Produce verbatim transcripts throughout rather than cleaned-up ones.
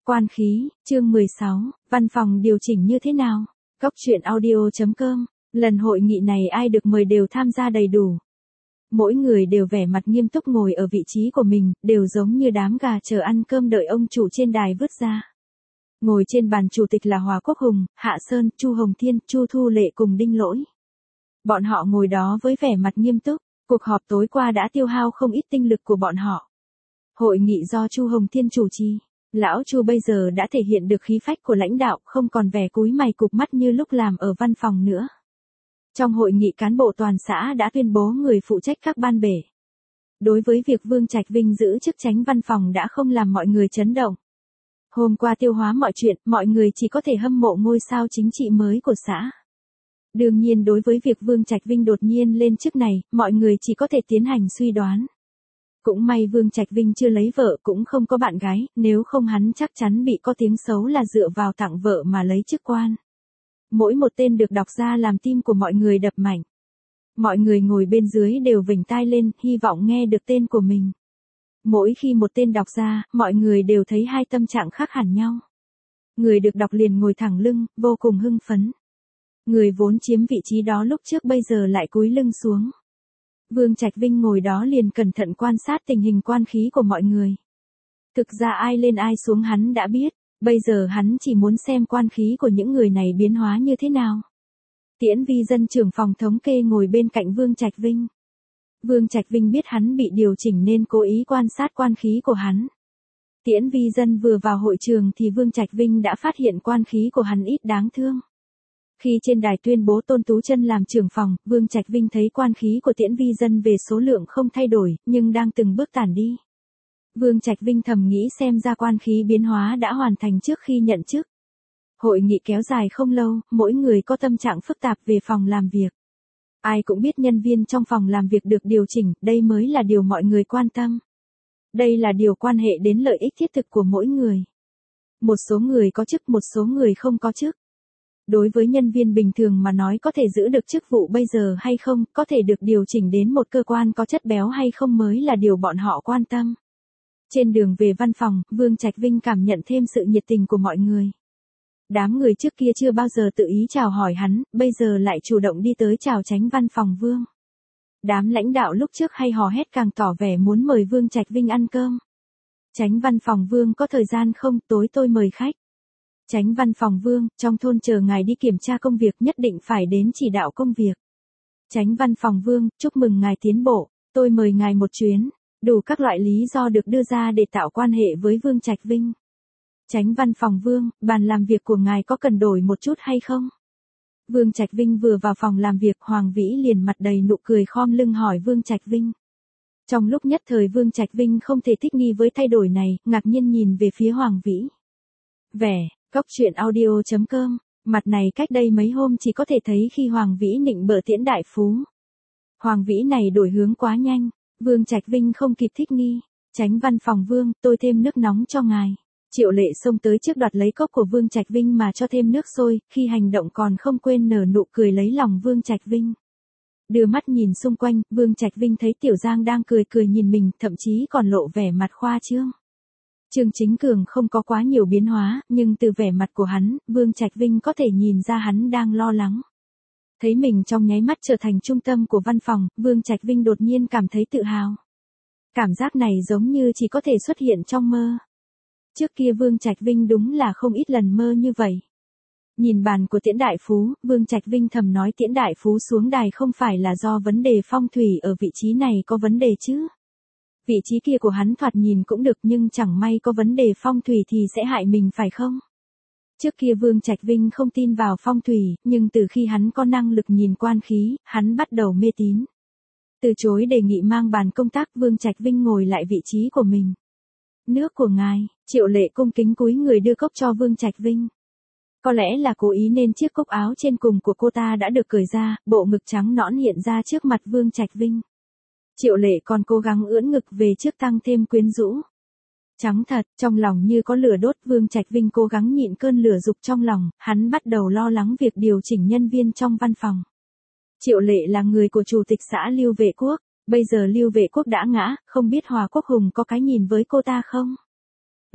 Quan khí, chương mười sáu, văn phòng điều chỉnh như thế nào? Cóc truyện audio chấm com, lần hội nghị này ai được mời đều tham gia đầy đủ. Mỗi người đều vẻ mặt nghiêm túc ngồi ở vị trí của mình, đều giống như đám gà chờ ăn cơm đợi ông chủ trên đài vứt ra. Ngồi trên bàn chủ tịch là Hòa Quốc Hùng, Hạ Sơn, Chu Hồng Thiên, Chu Thu Lệ cùng Đinh Lỗi. Bọn họ ngồi đó với vẻ mặt nghiêm túc, cuộc họp tối qua đã tiêu hao không ít tinh lực của bọn họ. Hội nghị do Chu Hồng Thiên chủ trì. Lão Chu bây giờ đã thể hiện được khí phách của lãnh đạo, không còn vẻ cúi mày cụp mắt như lúc làm ở văn phòng nữa. Trong hội nghị cán bộ toàn xã đã tuyên bố người phụ trách các ban bể. Đối với việc Vương Trạch Vinh giữ chức chánh văn phòng đã không làm mọi người chấn động. Hôm qua tiêu hóa mọi chuyện, mọi người chỉ có thể hâm mộ ngôi sao chính trị mới của xã. Đương nhiên đối với việc Vương Trạch Vinh đột nhiên lên chức này, mọi người chỉ có thể tiến hành suy đoán. Cũng may Vương Trạch Vinh chưa lấy vợ cũng không có bạn gái, nếu không hắn chắc chắn bị có tiếng xấu là dựa vào tặng vợ mà lấy chức quan. Mỗi một tên được đọc ra làm tim của mọi người đập mạnh. Mọi người ngồi bên dưới đều vểnh tai lên, hy vọng nghe được tên của mình. Mỗi khi một tên đọc ra, mọi người đều thấy hai tâm trạng khác hẳn nhau. Người được đọc liền ngồi thẳng lưng, vô cùng hưng phấn. Người vốn chiếm vị trí đó lúc trước bây giờ lại cúi lưng xuống. Vương Trạch Vinh ngồi đó liền cẩn thận quan sát tình hình quan khí của mọi người. Thực ra ai lên ai xuống hắn đã biết, bây giờ hắn chỉ muốn xem quan khí của những người này biến hóa như thế nào. Tiễn Vi Dân trưởng phòng thống kê ngồi bên cạnh Vương Trạch Vinh. Vương Trạch Vinh biết hắn bị điều chỉnh nên cố ý quan sát quan khí của hắn. Tiễn Vi Dân vừa vào hội trường thì Vương Trạch Vinh đã phát hiện quan khí của hắn ít đáng thương. Khi trên đài tuyên bố Tôn Tú Chân làm trưởng phòng, Vương Trạch Vinh thấy quan khí của Tiễn Vi Dân về số lượng không thay đổi, nhưng đang từng bước tản đi. Vương Trạch Vinh thầm nghĩ xem ra quan khí biến hóa đã hoàn thành trước khi nhận chức. Hội nghị kéo dài không lâu, mỗi người có tâm trạng phức tạp về phòng làm việc. Ai cũng biết nhân viên trong phòng làm việc được điều chỉnh, đây mới là điều mọi người quan tâm. Đây là điều quan hệ đến lợi ích thiết thực của mỗi người. Một số người có chức, một số người không có chức. Đối với nhân viên bình thường mà nói có thể giữ được chức vụ bây giờ hay không, có thể được điều chỉnh đến một cơ quan có chất béo hay không mới là điều bọn họ quan tâm. Trên đường về văn phòng, Vương Trạch Vinh cảm nhận thêm sự nhiệt tình của mọi người. Đám người trước kia chưa bao giờ tự ý chào hỏi hắn, bây giờ lại chủ động đi tới chào chánh văn phòng Vương. Đám lãnh đạo lúc trước hay hò hét càng tỏ vẻ muốn mời Vương Trạch Vinh ăn cơm. Chánh văn phòng Vương có thời gian không, tối tôi mời khách. Chánh văn phòng Vương, trong thôn chờ ngài đi kiểm tra công việc nhất định phải đến chỉ đạo công việc. Chánh văn phòng Vương, chúc mừng ngài tiến bộ, tôi mời ngài một chuyến. Đủ các loại lý do được đưa ra để tạo quan hệ với Vương Trạch Vinh. Chánh văn phòng Vương, bàn làm việc của ngài có cần đổi một chút hay không? Vương Trạch Vinh vừa vào phòng làm việc, Hoàng Vĩ liền mặt đầy nụ cười khom lưng hỏi Vương Trạch Vinh. Trong lúc nhất thời Vương Trạch Vinh không thể thích nghi với thay đổi này, ngạc nhiên nhìn về phía Hoàng Vĩ. Vẻ, cóc truyện audio chấm com, mặt này cách đây mấy hôm chỉ có thể thấy khi Hoàng Vĩ nịnh bợ Tiễn đại phú. Hoàng Vĩ này đổi hướng quá nhanh, Vương Trạch Vinh không kịp thích nghi. Chánh văn phòng Vương, tôi thêm nước nóng cho ngài. Triệu Lệ xông tới trước đoạt lấy cốc của Vương Trạch Vinh mà cho thêm nước sôi, khi hành động còn không quên nở nụ cười lấy lòng Vương Trạch Vinh. Đưa mắt nhìn xung quanh, Vương Trạch Vinh thấy Tiểu Giang đang cười cười nhìn mình, thậm chí còn lộ vẻ mặt khoa trương. Trương Chính Cường không có quá nhiều biến hóa, nhưng từ vẻ mặt của hắn, Vương Trạch Vinh có thể nhìn ra hắn đang lo lắng. Thấy mình trong nháy mắt trở thành trung tâm của văn phòng, Vương Trạch Vinh đột nhiên cảm thấy tự hào. Cảm giác này giống như chỉ có thể xuất hiện trong mơ. Trước kia Vương Trạch Vinh đúng là không ít lần mơ như vậy. Nhìn bàn của Tiễn đại phú, Vương Trạch Vinh thầm nói Tiễn đại phú xuống đài không phải là do vấn đề phong thủy ở vị trí này có vấn đề chứ. Vị trí kia của hắn thoạt nhìn cũng được nhưng chẳng may có vấn đề phong thủy thì sẽ hại mình phải không? Trước kia Vương Trạch Vinh không tin vào phong thủy, nhưng từ khi hắn có năng lực nhìn quan khí, hắn bắt đầu mê tín. Từ chối đề nghị mang bàn công tác, Vương Trạch Vinh ngồi lại vị trí của mình. Nước của ngài, Triệu Lệ cung kính cúi người đưa cốc cho Vương Trạch Vinh. Có lẽ là cố ý nên chiếc cúc áo trên cùng của cô ta đã được cởi ra, bộ ngực trắng nõn hiện ra trước mặt Vương Trạch Vinh. Triệu Lệ còn cố gắng ưỡn ngực về trước tăng thêm quyến rũ. Trắng thật, trong lòng như có lửa đốt, Vương Trạch Vinh cố gắng nhịn cơn lửa dục trong lòng, hắn bắt đầu lo lắng việc điều chỉnh nhân viên trong văn phòng. Triệu Lệ là người của chủ tịch xã Lưu Vệ Quốc, bây giờ Lưu Vệ Quốc đã ngã, không biết Hòa Quốc Hùng có cái nhìn với cô ta không?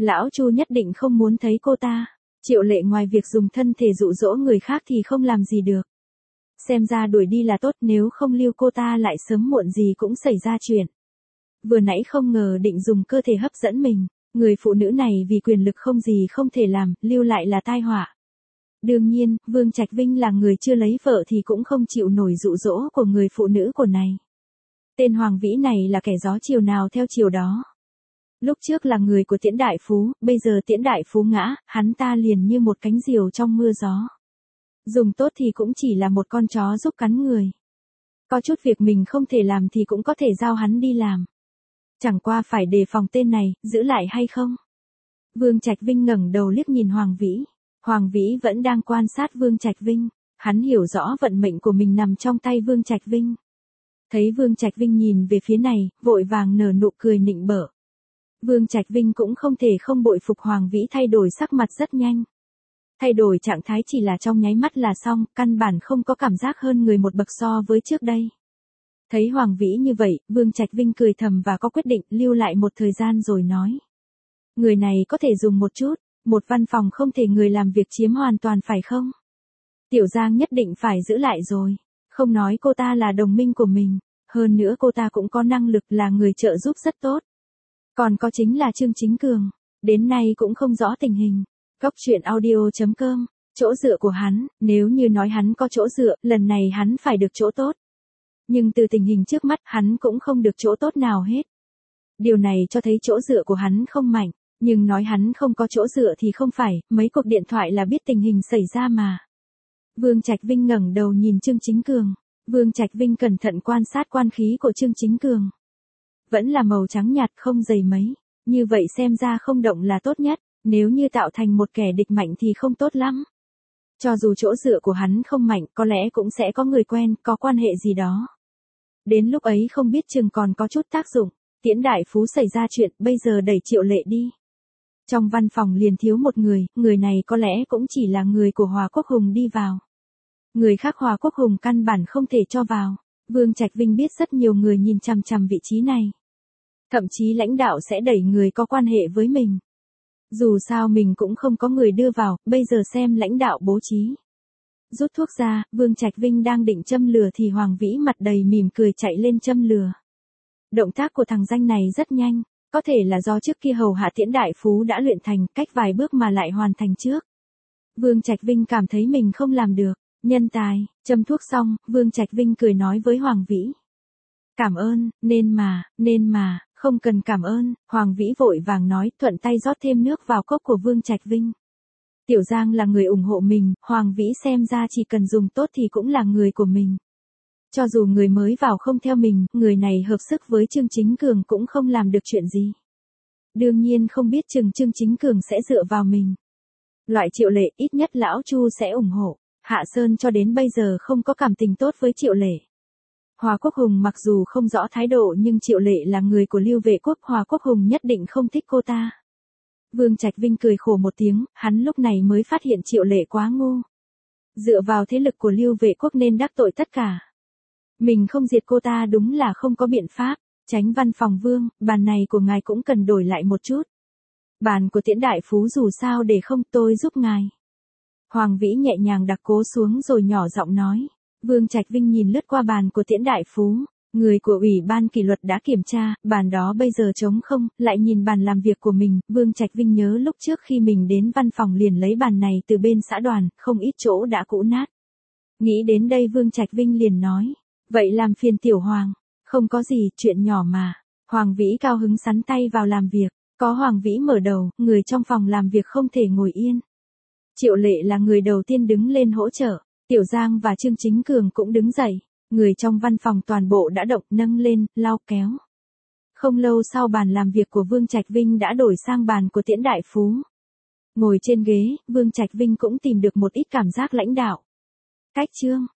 Lão Chu nhất định không muốn thấy cô ta. Triệu Lệ ngoài việc dùng thân thể dụ dỗ người khác thì không làm gì được. Xem ra đuổi đi là tốt, nếu không lưu cô ta lại sớm muộn gì cũng xảy ra chuyện. Vừa nãy không ngờ định dùng cơ thể hấp dẫn mình, người phụ nữ này vì quyền lực không gì không thể làm, lưu lại là tai họa. Đương nhiên, Vương Trạch Vinh là người chưa lấy vợ thì cũng không chịu nổi dụ dỗ của người phụ nữ của này. Tên Hoàng Vĩ này là kẻ gió chiều nào theo chiều đó. Lúc trước là người của Tiễn Đại Phú, bây giờ Tiễn Đại Phú ngã, hắn ta liền như một cánh diều trong mưa gió. Dùng tốt thì cũng chỉ là một con chó giúp cắn người. Có chút việc mình không thể làm thì cũng có thể giao hắn đi làm. Chẳng qua phải đề phòng tên này, giữ lại hay không. Vương Trạch Vinh ngẩng đầu liếc nhìn Hoàng Vĩ. Hoàng Vĩ vẫn đang quan sát Vương Trạch Vinh. Hắn hiểu rõ vận mệnh của mình nằm trong tay Vương Trạch Vinh. Thấy Vương Trạch Vinh nhìn về phía này, vội vàng nở nụ cười nịnh bợ. Vương Trạch Vinh cũng không thể không bội phục Hoàng Vĩ thay đổi sắc mặt rất nhanh. Thay đổi trạng thái chỉ là trong nháy mắt là xong, căn bản không có cảm giác hơn người một bậc so với trước đây. Thấy Hoàng Vĩ như vậy, Vương Trạch Vinh cười thầm và có quyết định lưu lại một thời gian rồi nói. Người này có thể dùng một chút, một văn phòng không thể người làm việc chiếm hoàn toàn phải không? Tiểu Giang nhất định phải giữ lại rồi, không nói cô ta là đồng minh của mình, hơn nữa cô ta cũng có năng lực là người trợ giúp rất tốt. Còn có chính là Trương Chính Cường, đến nay cũng không rõ tình hình. Góc truyện audio chấm com, chỗ dựa của hắn, nếu như nói hắn có chỗ dựa, lần này hắn phải được chỗ tốt. Nhưng từ tình hình trước mắt hắn cũng không được chỗ tốt nào hết. Điều này cho thấy chỗ dựa của hắn không mạnh, nhưng nói hắn không có chỗ dựa thì không phải, mấy cuộc điện thoại là biết tình hình xảy ra mà. Vương Trạch Vinh ngẩng đầu nhìn Trương Chính Cường, Vương Trạch Vinh cẩn thận quan sát quan khí của Trương Chính Cường. Vẫn là màu trắng nhạt không dày mấy, như vậy xem ra không động là tốt nhất, nếu như tạo thành một kẻ địch mạnh thì không tốt lắm. Cho dù chỗ dựa của hắn không mạnh, có lẽ cũng sẽ có người quen, có quan hệ gì đó. Đến lúc ấy không biết chừng còn có chút tác dụng. Tiễn Đại Phú xảy ra chuyện, bây giờ đẩy Triệu Lệ đi. Trong văn phòng liền thiếu một người, người này có lẽ cũng chỉ là người của Hòa Quốc Hùng đi vào. Người khác Hòa Quốc Hùng căn bản không thể cho vào. Vương Trạch Vinh biết rất nhiều người nhìn chằm chằm vị trí này. Thậm chí lãnh đạo sẽ đẩy người có quan hệ với mình. Dù sao mình cũng không có người đưa vào, bây giờ xem lãnh đạo bố trí. Rút thuốc ra, Vương Trạch Vinh đang định châm lửa thì Hoàng Vĩ mặt đầy mỉm cười chạy lên châm lửa. Động tác của thằng danh này rất nhanh, có thể là do trước kia hầu hạ Tiễn Đại Phú đã luyện thành, cách vài bước mà lại hoàn thành trước. Vương Trạch Vinh cảm thấy mình không làm được, nhân tài, châm thuốc xong, Vương Trạch Vinh cười nói với Hoàng Vĩ. Cảm ơn, nên mà, nên mà, không cần cảm ơn, Hoàng Vĩ vội vàng nói, thuận tay rót thêm nước vào cốc của Vương Trạch Vinh. Tiểu Giang là người ủng hộ mình, Hoàng Vĩ xem ra chỉ cần dùng tốt thì cũng là người của mình. Cho dù người mới vào không theo mình, người này hợp sức với Trương Chính Cường cũng không làm được chuyện gì. Đương nhiên không biết chừng Trương Chính Cường sẽ dựa vào mình. Loại Triệu Lệ ít nhất lão Chu sẽ ủng hộ, Hạ Sơn cho đến bây giờ không có cảm tình tốt với Triệu Lệ. Hòa Quốc Hùng mặc dù không rõ thái độ nhưng Triệu Lệ là người của Lưu Vệ Quốc, Hòa Quốc Hùng nhất định không thích cô ta. Vương Trạch Vinh cười khổ một tiếng, hắn lúc này mới phát hiện Triệu Lệ quá ngu. Dựa vào thế lực của Lưu Vệ Quốc nên đắc tội tất cả. Mình không diệt cô ta đúng là không có biện pháp. Chánh văn phòng Vương, bàn này của ngài cũng cần đổi lại một chút. Bàn của Tiễn Đại Phú dù sao để không tôi giúp ngài. Hoàng Vĩ nhẹ nhàng đặt cố xuống rồi nhỏ giọng nói. Vương Trạch Vinh nhìn lướt qua bàn của Tiễn Đại Phú. Người của Ủy ban kỷ luật đã kiểm tra, bàn đó bây giờ trống không, lại nhìn bàn làm việc của mình, Vương Trạch Vinh nhớ lúc trước khi mình đến văn phòng liền lấy bàn này từ bên xã đoàn, không ít chỗ đã cũ nát. Nghĩ đến đây Vương Trạch Vinh liền nói, vậy làm phiền Tiểu Hoàng, không có gì, chuyện nhỏ mà. Hoàng Vĩ cao hứng sắn tay vào làm việc, có Hoàng Vĩ mở đầu, người trong phòng làm việc không thể ngồi yên. Triệu Lệ là người đầu tiên đứng lên hỗ trợ, Tiểu Giang và Trương Chính Cường cũng đứng dậy. Người trong văn phòng toàn bộ đã động nâng lên, lau kéo. Không lâu sau bàn làm việc của Vương Trạch Vinh đã đổi sang bàn của Tiễn Đại Phú. Ngồi trên ghế, Vương Trạch Vinh cũng tìm được một ít cảm giác lãnh đạo. Cách chương.